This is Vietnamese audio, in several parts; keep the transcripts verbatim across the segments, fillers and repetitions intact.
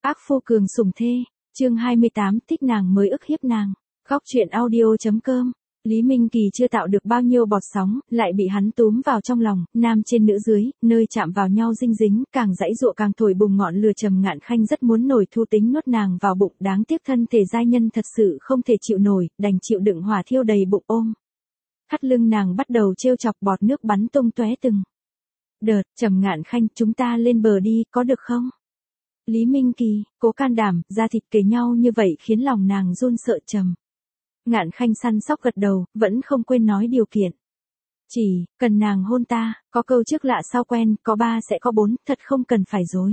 Ác phu cường sủng thê, chương hai mươi tám, thích nàng mới ức hiếp nàng. Góc truyện audio.com. Lý Minh Kỳ chưa tạo được bao nhiêu bọt sóng, lại bị hắn túm vào trong lòng, nam trên nữ dưới, nơi chạm vào nhau dinh dính, càng giãy giụa càng thổi bùng ngọn lửa. Trầm Ngạn Khanh rất muốn nổi thu tính nuốt nàng vào bụng, đáng tiếc thân thể giai nhân thật sự không thể chịu nổi, đành chịu đựng hỏa thiêu đầy bụng ôm. Thắt lưng nàng bắt đầu trêu chọc, bọt nước bắn tung tóe từng đợt. Trầm Ngạn Khanh, chúng ta lên bờ đi, có được không? Lý Minh Kỳ, cố can đảm, da thịt kề nhau như vậy khiến lòng nàng run sợ. Trầm Ngạn Khanh săn sóc gật đầu, vẫn không quên nói điều kiện. Chỉ cần nàng hôn ta, có câu trước lạ sao quen, có ba sẽ có bốn, thật không cần phải dối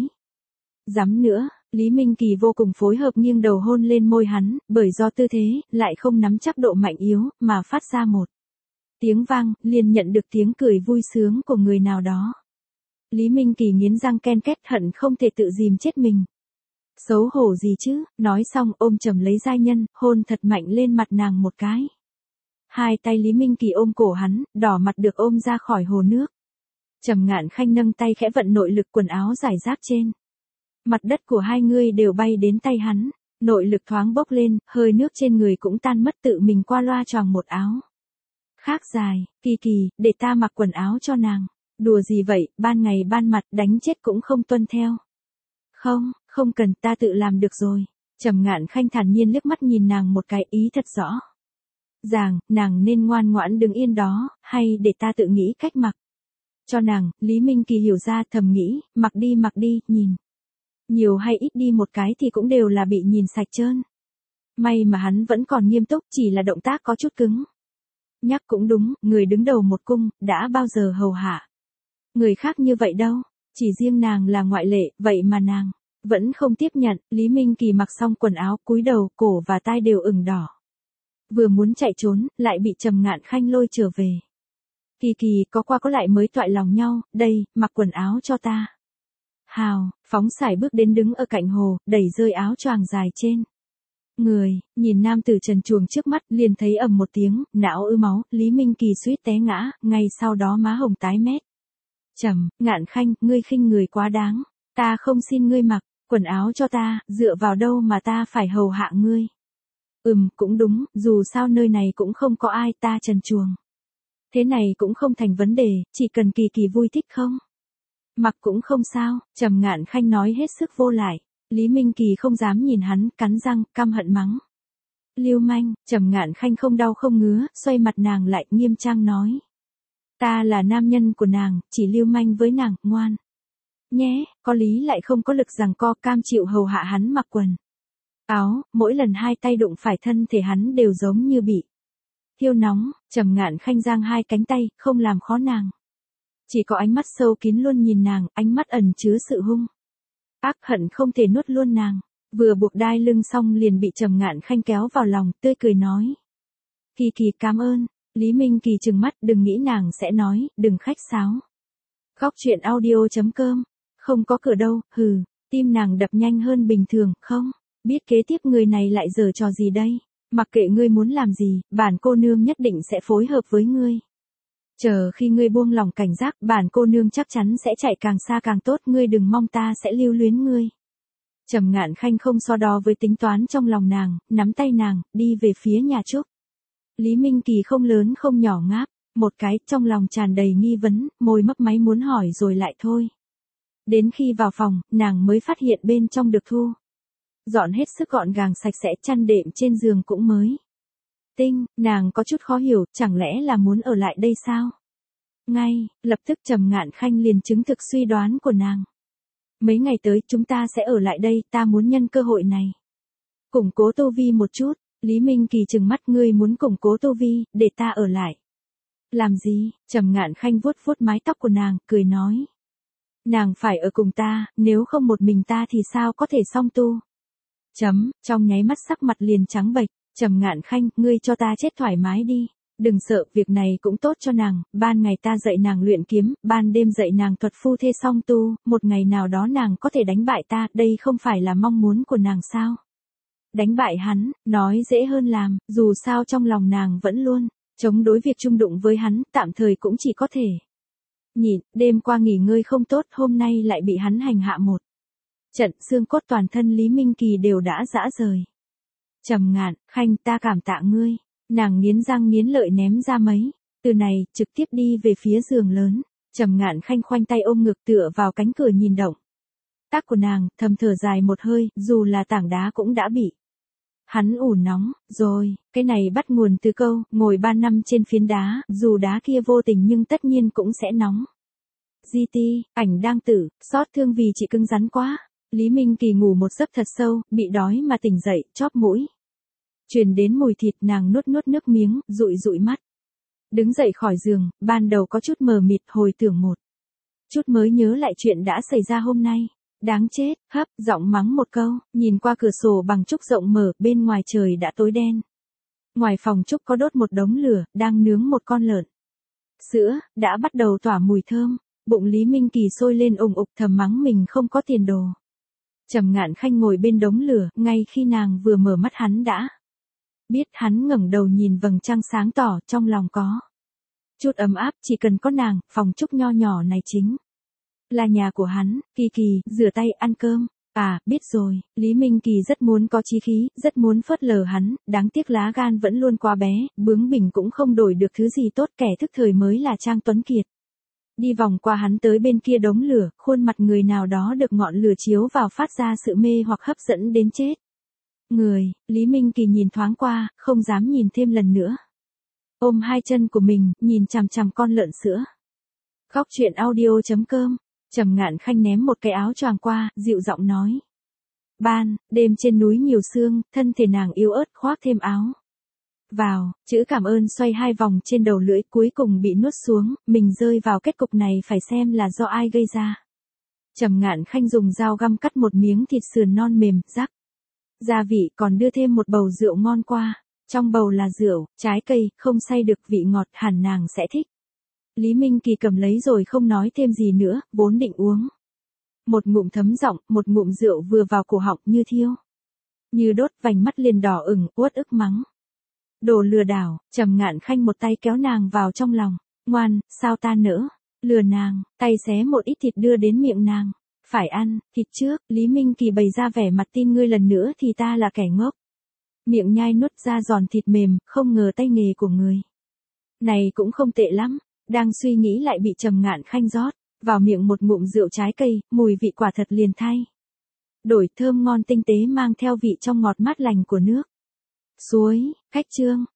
dám nữa. Lý Minh Kỳ vô cùng phối hợp, nghiêng đầu hôn lên môi hắn, bởi do tư thế, lại không nắm chắc độ mạnh yếu, mà phát ra một tiếng vang, liền nhận được tiếng cười vui sướng của người nào đó. Lý Minh Kỳ nghiến răng ken két, hận không thể tự dìm chết mình. Xấu hổ gì chứ, nói xong ôm chầm lấy giai nhân, hôn thật mạnh lên mặt nàng một cái. Hai tay Lý Minh Kỳ ôm cổ hắn, đỏ mặt được ôm ra khỏi hồ nước. Trầm Ngạn Khanh nâng tay khẽ vận nội lực, quần áo rải rác trên mặt đất của hai người đều bay đến tay hắn, nội lực thoáng bốc lên, hơi nước trên người cũng tan mất, tự mình qua loa choàng một áo khác dài. Kỳ Kỳ, để ta mặc quần áo cho nàng. Đùa gì vậy, ban ngày ban mặt đánh chết cũng không tuân theo. Không, không cần, ta tự làm được rồi. Trầm Ngạn Khanh thản nhiên liếc mắt nhìn nàng một cái, ý thật rõ ràng, nàng nên ngoan ngoãn đứng yên đó, hay để ta tự nghĩ cách mặc cho nàng. Lý Minh Kỳ hiểu ra, thầm nghĩ, mặc đi mặc đi, nhìn nhiều hay ít đi một cái thì cũng đều là bị nhìn sạch trơn. May mà hắn vẫn còn nghiêm túc, chỉ là động tác có chút cứng nhắc. Cũng đúng, người đứng đầu một cung, đã bao giờ hầu hạ người khác như vậy đâu, chỉ riêng nàng là ngoại lệ, vậy mà nàng vẫn không tiếp nhận. Lý Minh Kỳ mặc xong quần áo, cúi đầu, cổ và tai đều ửng đỏ. Vừa muốn chạy trốn, lại bị Trầm Ngạn Khanh lôi trở về. Kỳ Kỳ, có qua có lại mới toại lòng nhau, đây, mặc quần áo cho ta. Hào, phóng sải bước đến đứng ở cạnh hồ, đẩy rơi áo choàng dài trên người, nhìn nam tử trần truồng trước mắt, liền thấy ầm một tiếng, não ư máu, Lý Minh Kỳ suýt té ngã, ngay sau đó má hồng tái mét. Trầm Ngạn Khanh, ngươi khinh người quá đáng, ta không xin ngươi mặc quần áo cho ta, dựa vào đâu mà ta phải hầu hạ ngươi? Ừm, cũng đúng, dù sao nơi này cũng không có ai, ta trần truồng thế này cũng không thành vấn đề, chỉ cần Kỳ Kỳ vui thích không mặc cũng không sao. Trầm Ngạn Khanh nói hết sức vô lại. Lý Minh Kỳ không dám nhìn hắn, cắn răng, căm hận mắng. Lưu manh. Trầm Ngạn Khanh không đau không ngứa, xoay mặt nàng lại, nghiêm trang nói. Ta là nam nhân của nàng, chỉ lưu manh với nàng, ngoan nhé. Có lý lại không có lực giằng co, cam chịu hầu hạ hắn mặc quần áo, mỗi lần hai tay đụng phải thân thể hắn đều giống như bị thiêu nóng. Trầm Ngạn Khanh giang hai cánh tay, không làm khó nàng. Chỉ có ánh mắt sâu kín luôn nhìn nàng, ánh mắt ẩn chứa sự hung ác, hận không thể nuốt luôn nàng. Vừa buộc đai lưng xong liền bị Trầm Ngạn Khanh kéo vào lòng, tươi cười nói. Kỳ Kỳ, cảm ơn. Lý Minh Kỳ trừng mắt, đừng nghĩ nàng sẽ nói, đừng khách sáo. Góc truyện audio.com. Không có cửa đâu, hừ. Tim nàng đập nhanh hơn bình thường, không biết kế tiếp người này lại giở trò gì đây. Mặc kệ ngươi muốn làm gì, bản cô nương nhất định sẽ phối hợp với ngươi. Chờ khi ngươi buông lòng cảnh giác, bản cô nương chắc chắn sẽ chạy càng xa càng tốt, ngươi đừng mong ta sẽ lưu luyến ngươi. Trầm Ngạn Khanh không so đo với tính toán trong lòng nàng, nắm tay nàng, đi về phía nhà Trúc. Lý Minh Kỳ không lớn không nhỏ ngáp một cái, trong lòng tràn đầy nghi vấn, môi mấp máy muốn hỏi rồi lại thôi. Đến khi vào phòng, nàng mới phát hiện bên trong được thu dọn hết sức gọn gàng sạch sẽ, chăn đệm trên giường cũng mới tinh. Nàng có chút khó hiểu, chẳng lẽ là muốn ở lại đây sao? Ngay lập tức Trầm Ngạn Khanh liền chứng thực suy đoán của nàng. Mấy ngày tới chúng ta sẽ ở lại đây, ta muốn nhân cơ hội này củng cố tu vi một chút. Lý Minh Kỳ trừng mắt, ngươi muốn củng cố tu vi, để ta ở lại làm gì? Trầm Ngạn Khanh vuốt vuốt mái tóc của nàng, cười nói. Nàng phải ở cùng ta, nếu không một mình ta thì sao có thể song tu? Chấm, trong nháy mắt sắc mặt liền trắng bệch. Trầm Ngạn Khanh, ngươi cho ta chết thoải mái đi. Đừng sợ, việc này cũng tốt cho nàng, ban ngày ta dạy nàng luyện kiếm, ban đêm dạy nàng thuật phu thê song tu, một ngày nào đó nàng có thể đánh bại ta, đây không phải là mong muốn của nàng sao? Đánh bại hắn, nói dễ hơn làm, dù sao trong lòng nàng vẫn luôn chống đối việc chung đụng với hắn, tạm thời cũng chỉ có thể nhịn. Đêm qua nghỉ ngơi không tốt, hôm nay lại bị hắn hành hạ một Trận xương cốt toàn thân Lý Minh Kỳ đều đã rã rời. Trầm Ngạn, Khanh, ta cảm tạ ngươi. Nàng nghiến răng nghiến lợi ném ra mấy từ này, trực tiếp đi về phía giường lớn. Trầm Ngạn Khanh khoanh tay ôm ngực tựa vào cánh cửa nhìn động tác của nàng, thầm thở dài một hơi, dù là tảng đá cũng đã bị hắn ủ nóng rồi. Cái này bắt nguồn từ câu, ngồi ba năm trên phiến đá, dù đá kia vô tình nhưng tất nhiên cũng sẽ nóng. giê tê, ảnh đang tử, xót thương vì chị cứng rắn quá. Lý Minh Kỳ ngủ một giấc thật sâu, bị đói mà tỉnh dậy, chóp mũi truyền đến mùi thịt, nàng nuốt nuốt nước miếng, dụi dụi mắt. Đứng dậy khỏi giường, ban đầu có chút mờ mịt, hồi tưởng một chút mới nhớ lại chuyện đã xảy ra hôm nay. Đáng chết, hấp, giọng mắng một câu, nhìn qua cửa sổ bằng trúc rộng mở, bên ngoài trời đã tối đen. Ngoài phòng trúc có đốt một đống lửa, đang nướng một con lợn sữa, đã bắt đầu tỏa mùi thơm. Bụng Lý Minh Kỳ sôi lên ùng ục, thầm mắng mình không có tiền đồ. Trầm Ngạn Khanh ngồi bên đống lửa, ngay khi nàng vừa mở mắt hắn đã biết. Hắn ngẩng đầu nhìn vầng trăng sáng tỏ, trong lòng có chút ấm áp, chỉ cần có nàng, phòng trúc nho nhỏ này chính là nhà của hắn. Kỳ Kỳ, rửa tay, ăn cơm. À, biết rồi. Lý Minh Kỳ rất muốn có chí khí, rất muốn phớt lờ hắn, đáng tiếc lá gan vẫn luôn quá bé, bướng bỉnh cũng không đổi được thứ gì tốt, kẻ thức thời mới là Trang Tuấn Kiệt. Đi vòng qua hắn tới bên kia đống lửa, khuôn mặt người nào đó được ngọn lửa chiếu vào phát ra sự mê hoặc hấp dẫn đến chết người. Lý Minh Kỳ nhìn thoáng qua, không dám nhìn thêm lần nữa. Ôm hai chân của mình, nhìn chằm chằm con lợn sữa. Khóc chuyện audio chấm com. Trầm Ngạn Khanh ném một cái áo choàng qua, dịu giọng nói. Ban, đêm trên núi nhiều sương, thân thể nàng yếu ớt khoác thêm áo vào, chữ cảm ơn xoay hai vòng trên đầu lưỡi, cuối cùng bị nuốt xuống, mình rơi vào kết cục này phải xem là do ai gây ra. Trầm Ngạn Khanh dùng dao găm cắt một miếng thịt sườn non mềm, rắc gia vị, còn đưa thêm một bầu rượu ngon qua. Trong bầu là rượu, trái cây, không say được, vị ngọt, hẳn nàng sẽ thích. Lý Minh Kỳ cầm lấy rồi không nói thêm gì nữa, vốn định uống một ngụm thấm giọng, một ngụm rượu vừa vào cổ họng như thiêu như đốt, vành mắt liền đỏ ửng, uất ức mắng. Đồ lừa đảo. Trầm Ngạn Khanh một tay kéo nàng vào trong lòng. Ngoan, sao ta nỡ lừa nàng, tay xé một ít thịt đưa đến miệng nàng. Phải ăn thịt trước. Lý Minh Kỳ bày ra vẻ mặt tin ngươi lần nữa thì ta là kẻ ngốc. Miệng nhai nuốt ra giòn thịt mềm, không ngờ tay nghề của người này cũng không tệ lắm. Đang suy nghĩ lại bị Trầm Ngạn Khanh rót vào miệng một ngụm rượu trái cây, mùi vị quả thật liền thay đổi, thơm ngon tinh tế, mang theo vị trong ngọt mát lành của nước suối. Khách trương.